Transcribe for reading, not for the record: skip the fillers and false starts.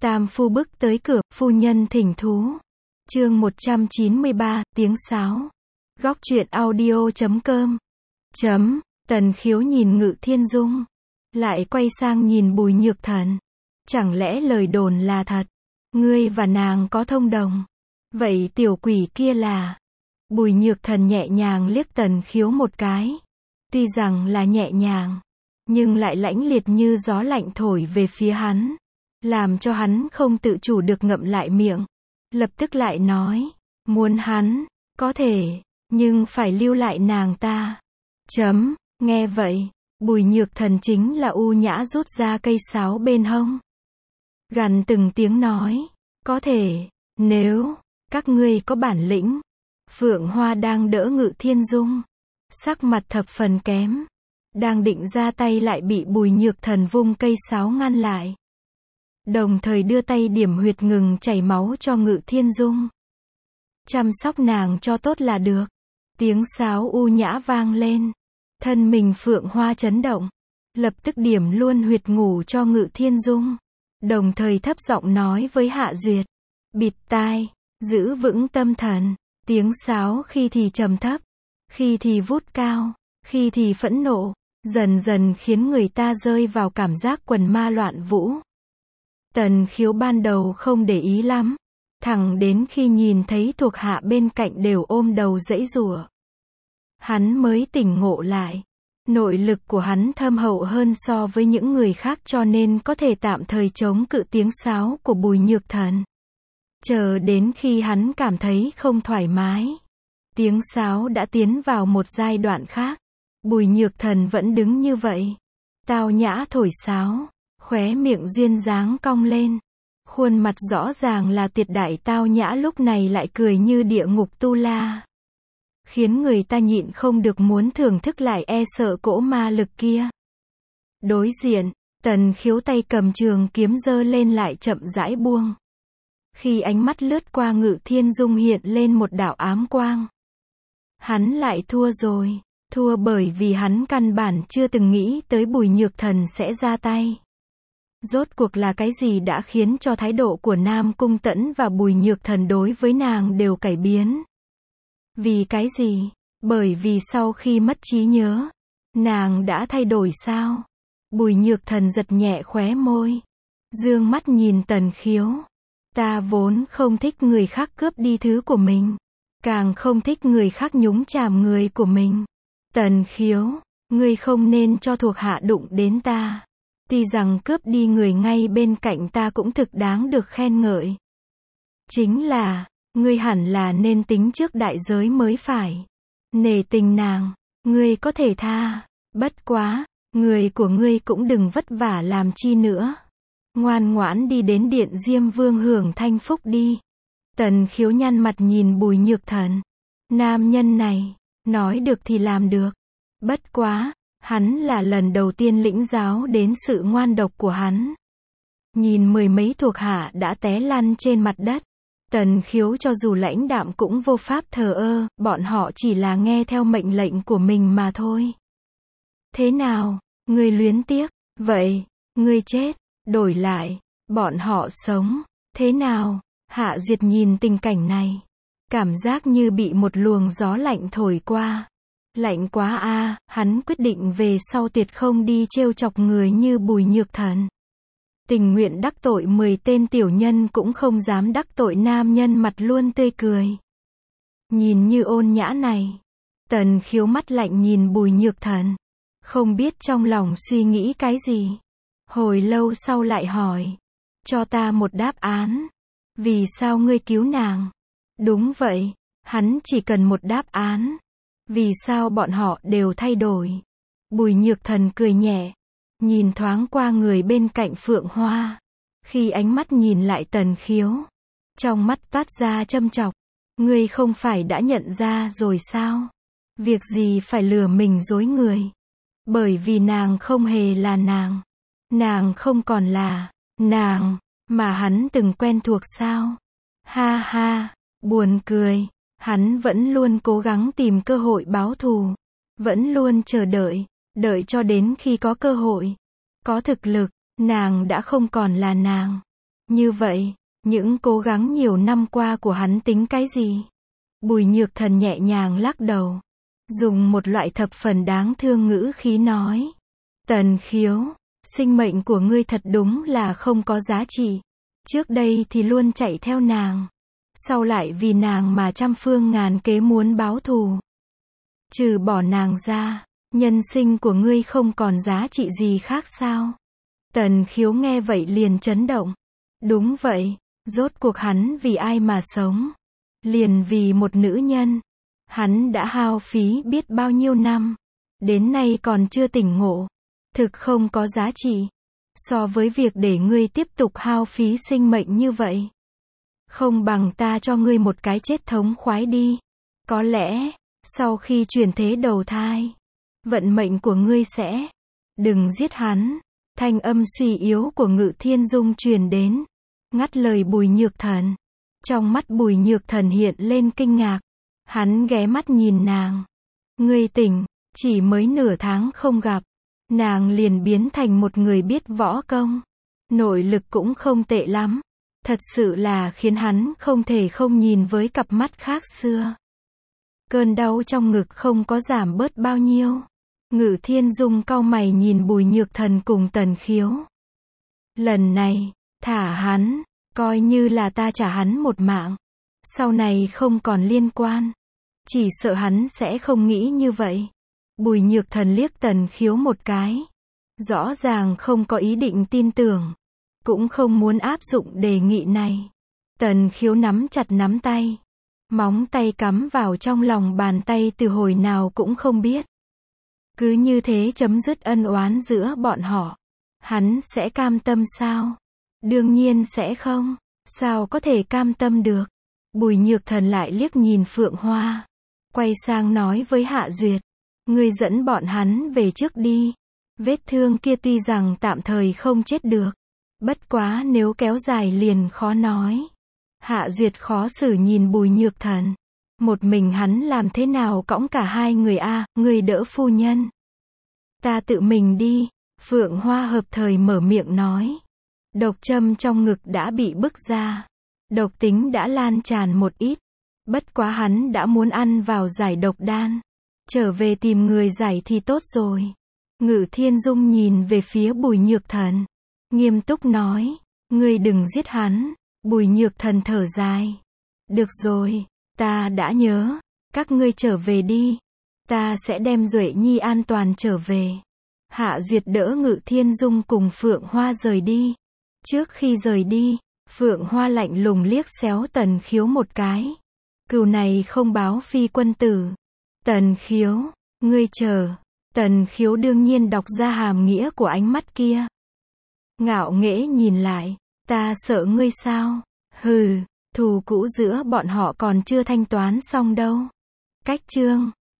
Tam phu bước tới cửa, phu nhân thỉnh thú. Chương 193, tiếng sáo. Góc truyện audio.com. Tần Khiếu nhìn Ngự Thiên Dung, lại quay sang nhìn Bùi Nhược Thần. Chẳng lẽ lời đồn là thật? Ngươi và nàng có thông đồng? Vậy tiểu quỷ kia là? Bùi Nhược Thần nhẹ nhàng liếc Tần Khiếu một cái. Tuy rằng là nhẹ nhàng, nhưng lại lãnh liệt như gió lạnh thổi về phía hắn, làm cho hắn không tự chủ được ngậm lại miệng. Lập tức lại nói, muốn hắn, có thể, nhưng phải lưu lại nàng ta. Nghe vậy, Bùi Nhược Thần chính là u nhã rút ra cây sáo bên hông. Gằn từng tiếng nói, có thể, nếu, các ngươi có bản lĩnh. Phượng Hoa đang đỡ Ngự Thiên Dung, sắc mặt thập phần kém. Đang định ra tay lại bị Bùi Nhược Thần vung cây sáo ngăn lại. Đồng thời đưa tay điểm huyệt ngừng chảy máu cho Ngự Thiên Dung. Chăm sóc nàng cho tốt là được. Tiếng sáo u nhã vang lên. Thân mình Phượng Hoa chấn động. Lập tức điểm luôn huyệt ngủ cho Ngự Thiên Dung. Đồng thời thấp giọng nói với Hạ Duyệt. Bịt tai, giữ vững tâm thần. Tiếng sáo khi thì trầm thấp, khi thì vút cao, khi thì phẫn nộ, dần dần khiến người ta rơi vào cảm giác quần ma loạn vũ. Tần Khiếu ban đầu không để ý lắm, thẳng đến khi nhìn thấy thuộc hạ bên cạnh đều ôm đầu giãy giụa, hắn mới tỉnh ngộ lại. Nội lực của hắn thâm hậu hơn so với những người khác cho nên có thể tạm thời chống cự tiếng sáo của Bùi Nhược Thần. Chờ đến khi hắn cảm thấy không thoải mái, tiếng sáo đã tiến vào một giai đoạn khác. Bùi Nhược Thần vẫn đứng như vậy, tao nhã thổi sáo, khóe miệng duyên dáng cong lên. Khuôn mặt rõ ràng là tuyệt đại tao nhã lúc này lại cười như địa ngục tu la, khiến người ta nhịn không được muốn thưởng thức lại e sợ cỗ ma lực kia. Đối diện, Tần Khiếu tay cầm trường kiếm giơ lên lại chậm rãi buông. Khi ánh mắt lướt qua Ngự Thiên Dung hiện lên một đạo ám quang. Hắn lại thua rồi. Thua bởi vì hắn căn bản chưa từng nghĩ tới Bùi Nhược Thần sẽ ra tay. Rốt cuộc là cái gì đã khiến cho thái độ của Nam Cung Tẫn và Bùi Nhược Thần đối với nàng đều cải biến? Vì cái gì? Bởi vì sau khi mất trí nhớ, nàng đã thay đổi sao? Bùi Nhược Thần giật nhẹ khóe môi, dương mắt nhìn Tần Khiếu. Ta vốn không thích người khác cướp đi thứ của mình, càng không thích người khác nhúng chàm người của mình. Tần Khiếu, ngươi không nên cho thuộc hạ đụng đến ta. Tuy rằng cướp đi người ngay bên cạnh ta cũng thực đáng được khen ngợi. Chính là, ngươi hẳn là nên tính trước đại giới mới phải. Nể tình nàng, ngươi có thể tha. Bất quá, người của ngươi cũng đừng vất vả làm chi nữa. Ngoan ngoãn đi đến điện Diêm Vương hưởng thanh phúc đi. Tần Khiếu nhăn mặt nhìn Bùi Nhược Thần. Nam nhân này, nói được thì làm được. Bất quá, hắn là lần đầu tiên lĩnh giáo đến sự ngoan độc của hắn. Nhìn mười mấy thuộc hạ đã té lăn trên mặt đất. Tần Khiếu cho dù lãnh đạm cũng vô pháp thờ ơ, bọn họ chỉ là nghe theo mệnh lệnh của mình mà thôi. Thế nào, ngươi luyến tiếc, vậy, ngươi chết, đổi lại, bọn họ sống, thế nào? Hạ Duyệt nhìn tình cảnh này, cảm giác như bị một luồng gió lạnh thổi qua. Lạnh quá a, hắn quyết định về sau tuyệt không đi trêu chọc người như Bùi Nhược Thần. Tình nguyện đắc tội 10 tên tiểu nhân cũng không dám đắc tội nam nhân mặt luôn tươi cười. Nhìn như ôn nhã này, Tần Khiếu mắt lạnh nhìn Bùi Nhược Thần, không biết trong lòng suy nghĩ cái gì. Hồi lâu sau lại hỏi, cho ta một đáp án. Vì sao ngươi cứu nàng? Đúng vậy, hắn chỉ cần một đáp án. Vì sao bọn họ đều thay đổi? Bùi Nhược Thần cười nhẹ, nhìn thoáng qua người bên cạnh Phượng Hoa. Khi ánh mắt nhìn lại Tần Khiếu, trong mắt toát ra châm chọc. Ngươi không phải đã nhận ra rồi sao? Việc gì phải lừa mình dối người? Bởi vì nàng không hề là nàng. Nàng không còn là nàng mà hắn từng quen thuộc sao? Ha ha, buồn cười. Hắn vẫn luôn cố gắng tìm cơ hội báo thù, vẫn luôn chờ đợi, đợi cho đến khi có cơ hội, có thực lực, nàng đã không còn là nàng. Như vậy, những cố gắng nhiều năm qua của hắn tính cái gì? Bùi Nhược Thần nhẹ nhàng lắc đầu, dùng một loại thập phần đáng thương ngữ khí nói. Tần Khiếu, sinh mệnh của ngươi thật đúng là không có giá trị. Trước đây thì luôn chạy theo nàng. Sau lại vì nàng mà trăm phương ngàn kế muốn báo thù. Trừ bỏ nàng ra, nhân sinh của ngươi không còn giá trị gì khác sao? Tần Khiếu nghe vậy liền chấn động. Đúng vậy, rốt cuộc hắn vì ai mà sống? Liền vì một nữ nhân. Hắn đã hao phí biết bao nhiêu năm. Đến nay còn chưa tỉnh ngộ. Thực không có giá trị. So với việc để ngươi tiếp tục hao phí sinh mệnh như vậy. Không bằng ta cho ngươi một cái chết thống khoái đi. Có lẽ, sau khi chuyển thế đầu thai, vận mệnh của ngươi sẽ. Đừng giết hắn. Thanh âm suy yếu của Ngự Thiên Dung truyền đến. Ngắt lời Bùi Nhược Thần. Trong mắt Bùi Nhược Thần hiện lên kinh ngạc. Hắn ghé mắt nhìn nàng. Ngươi tỉnh, chỉ mới nửa tháng không gặp. Nàng liền biến thành một người biết võ công. Nội lực cũng không tệ lắm. Thật sự là khiến hắn không thể không nhìn với cặp mắt khác xưa. Cơn đau trong ngực không có giảm bớt bao nhiêu. Ngự Thiên Dung cau mày nhìn Bùi Nhược Thần cùng Tần Khiếu. Lần này, thả hắn, coi như là ta trả hắn một mạng. Sau này không còn liên quan. Chỉ sợ hắn sẽ không nghĩ như vậy. Bùi Nhược Thần liếc Tần Khiếu một cái. Rõ ràng không có ý định tin tưởng. Cũng không muốn áp dụng đề nghị này. Tần Khiếu nắm chặt nắm tay. Móng tay cắm vào trong lòng bàn tay từ hồi nào cũng không biết. Cứ như thế chấm dứt ân oán giữa bọn họ. Hắn sẽ cam tâm sao? Đương nhiên sẽ không. Sao có thể cam tâm được? Bùi Nhược Thần lại liếc nhìn Phượng Hoa. Quay sang nói với Hạ Duyệt. Ngươi dẫn bọn hắn về trước đi. Vết thương kia tuy rằng tạm thời không chết được. Bất quá nếu kéo dài liền khó nói. Hạ Duyệt khó xử nhìn Bùi Nhược Thần. Một mình hắn làm thế nào cõng cả hai người a, người đỡ phu nhân. Ta tự mình đi. Phượng Hoa hợp thời mở miệng nói. Độc châm trong ngực đã bị bức ra. Độc tính đã lan tràn một ít. Bất quá hắn đã muốn ăn vào giải độc đan. Trở về tìm người giải thì tốt rồi. Ngự Thiên Dung nhìn về phía Bùi Nhược Thần. Nghiêm túc nói. Ngươi đừng giết hắn. Bùi Nhược Thần thở dài. Được rồi, ta đã nhớ. Các ngươi trở về đi. Ta sẽ đem Duệ Nhi an toàn trở về. Hạ Duyệt đỡ Ngự Thiên Dung cùng Phượng Hoa rời đi. Trước khi rời đi, Phượng Hoa lạnh lùng liếc xéo Tần Khiếu một cái. Cừu này không báo phi quân tử. Tần Khiếu, ngươi chờ. Tần Khiếu đương nhiên đọc ra hàm nghĩa của ánh mắt kia. Ngạo nghễ nhìn lại. Ta sợ ngươi sao? Hừ, thù cũ giữa bọn họ còn chưa thanh toán xong đâu. Cách chương